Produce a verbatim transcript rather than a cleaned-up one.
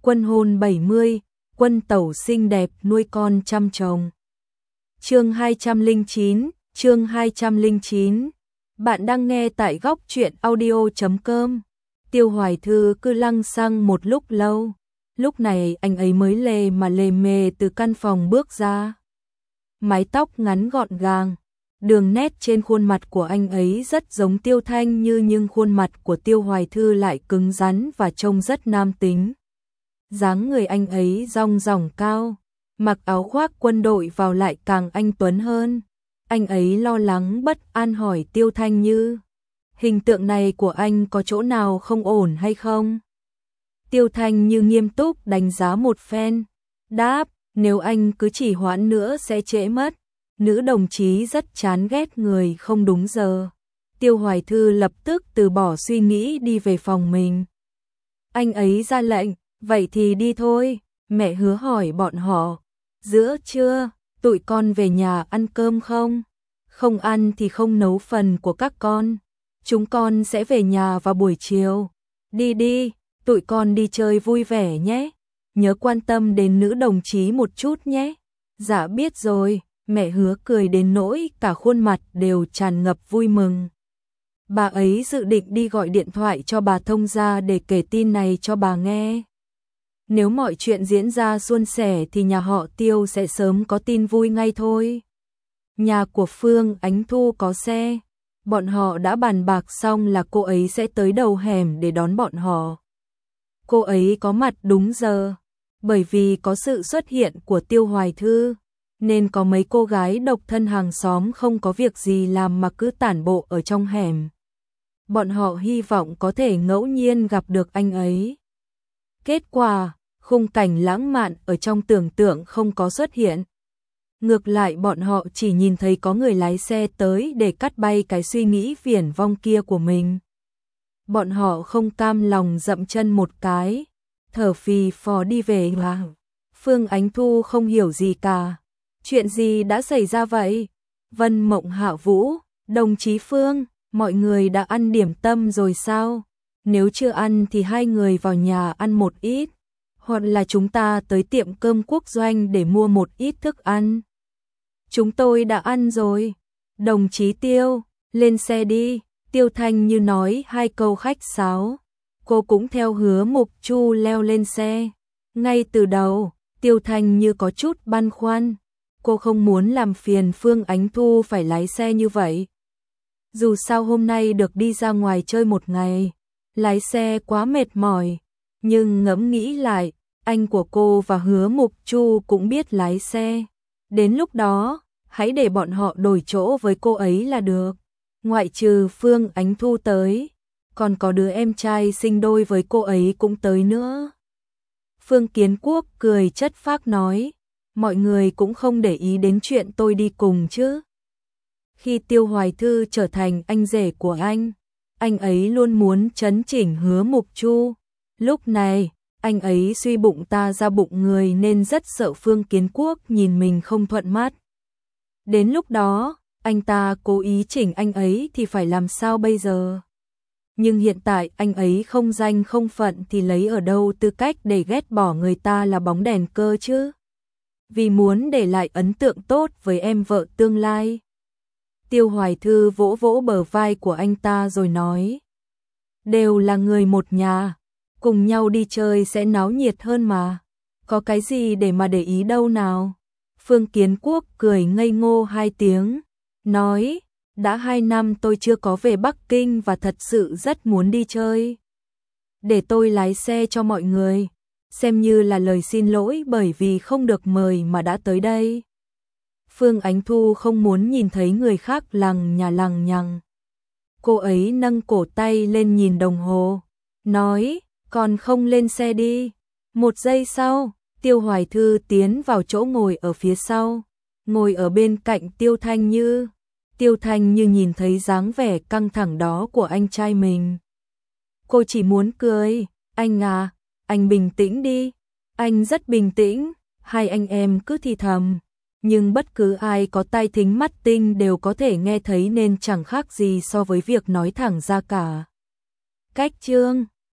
Quân hôn bảy mươi, quân tẩu xinh đẹp nuôi con trăm chồng. Chương hai trăm lẻ chín, chương hai trăm lẻ chín. Bạn đang nghe tại góc truyện audio chấm com. Tiêu Hoài Thư cứ lăng xăng một lúc lâu. Lúc này anh ấy mới lề mà lề mề từ căn phòng bước ra. Mái tóc ngắn gọn gàng, đường nét trên khuôn mặt của anh ấy rất giống Tiêu Thanh Như, nhưng khuôn mặt của Tiêu Hoài Thư lại cứng rắn và trông rất nam tính. Dáng người anh ấy dong dỏng cao, mặc áo khoác quân đội vào lại càng anh tuấn hơn. Anh ấy lo lắng bất an hỏi Tiêu Thanh Như, hình tượng này của anh có chỗ nào không ổn hay không? Tiêu Thanh Như nghiêm túc đánh giá một phen, đáp, nếu anh cứ trì hoãn nữa sẽ trễ mất. Nữ đồng chí rất chán ghét người không đúng giờ. Tiêu Hoài Thư lập tức từ bỏ suy nghĩ đi về phòng mình. Anh ấy ra lệnh, vậy thì đi thôi. Mẹ Hứa hỏi bọn họ, giữa trưa, tụi con về nhà ăn cơm không? Không ăn thì không nấu phần của các con. Chúng con sẽ về nhà vào buổi chiều. Đi đi, tụi con đi chơi vui vẻ nhé. Nhớ quan tâm đến nữ đồng chí một chút nhé. Dạ biết rồi. Mẹ Hứa cười đến nỗi cả khuôn mặt đều tràn ngập vui mừng. Bà ấy dự định đi gọi điện thoại cho bà thông gia để kể tin này cho bà nghe. Nếu mọi chuyện diễn ra suôn sẻ thì nhà họ Tiêu sẽ sớm có tin vui ngay thôi. Nhà của Phương Ánh Thu có xe. Bọn họ đã bàn bạc xong là cô ấy sẽ tới đầu hẻm để đón bọn họ. Cô ấy có mặt đúng giờ. Bởi vì có sự xuất hiện của Tiêu Hoài Thư, nên có mấy cô gái độc thân hàng xóm không có việc gì làm mà cứ tản bộ ở trong hẻm. Bọn họ hy vọng có thể ngẫu nhiên gặp được anh ấy. Kết quả, khung cảnh lãng mạn ở trong tưởng tượng không có xuất hiện. Ngược lại bọn họ chỉ nhìn thấy có người lái xe tới để cắt bay cái suy nghĩ viển vông kia của mình. Bọn họ không cam lòng dậm chân một cái, thở phì phò đi về mà. Phương Ánh Thu không hiểu gì cả. Chuyện gì đã xảy ra vậy? Vân Mộng Hạ Vũ, đồng chí Phương, mọi người đã ăn điểm tâm rồi sao? Nếu chưa ăn thì hai người vào nhà ăn một ít, hoặc là chúng ta tới tiệm cơm Quốc Doanh để mua một ít thức ăn. Chúng tôi đã ăn rồi. Đồng chí Tiêu, lên xe đi. Tiêu Thanh Như nói hai câu khách sáo. Cô cũng theo Hứa Mục Chu leo lên xe. Ngay từ đầu, Tiêu Thanh Như có chút băn khoăn. Cô không muốn làm phiền Phương Ánh Thu phải lái xe như vậy. Dù sao hôm nay được đi ra ngoài chơi một ngày, lái xe quá mệt mỏi. Nhưng ngẫm nghĩ lại, anh của cô và Hứa Mục Chu cũng biết lái xe. Đến lúc đó, hãy để bọn họ đổi chỗ với cô ấy là được. Ngoại trừ Phương Ánh Thu tới, còn có đứa em trai sinh đôi với cô ấy cũng tới nữa. Phương Kiến Quốc cười chất phác nói, mọi người cũng không để ý đến chuyện tôi đi cùng chứ. Khi Tiêu Hoài Thư trở thành anh rể của anh, anh ấy luôn muốn chấn chỉnh Hứa Mục Chu. Lúc này, anh ấy suy bụng ta ra bụng người nên rất sợ Phương Kiến Quốc nhìn mình không thuận mắt. Đến lúc đó, anh ta cố ý chỉnh anh ấy thì phải làm sao bây giờ? Nhưng hiện tại anh ấy không danh không phận thì lấy ở đâu tư cách để ghét bỏ người ta là bóng đèn cơ chứ? Vì muốn để lại ấn tượng tốt với em vợ tương lai. Tiêu Hoài Thư vỗ vỗ bờ vai của anh ta rồi nói, đều là người một nhà, cùng nhau đi chơi sẽ náo nhiệt hơn mà, có cái gì để mà để ý đâu nào. Phương Kiến Quốc cười ngây ngô hai tiếng, nói, đã hai năm tôi chưa có về Bắc Kinh và thật sự rất muốn đi chơi. Để tôi lái xe cho mọi người, xem như là lời xin lỗi bởi vì không được mời mà đã tới đây. Phương Ánh Thu không muốn nhìn thấy người khác lằng nhà lằng nhằng. Cô ấy nâng cổ tay lên nhìn đồng hồ, nói, còn không lên xe đi. Một giây sau, Tiêu Hoài Thư tiến vào chỗ ngồi ở phía sau, ngồi ở bên cạnh Tiêu Thanh Như. Tiêu Thanh Như nhìn thấy dáng vẻ căng thẳng đó của anh trai mình. Cô chỉ muốn cười, anh à, anh bình tĩnh đi. Anh rất bình tĩnh, hai anh em cứ thì thầm. Nhưng bất cứ ai có tai thính mắt tinh đều có thể nghe thấy nên chẳng khác gì so với việc nói thẳng ra cả. Cách chương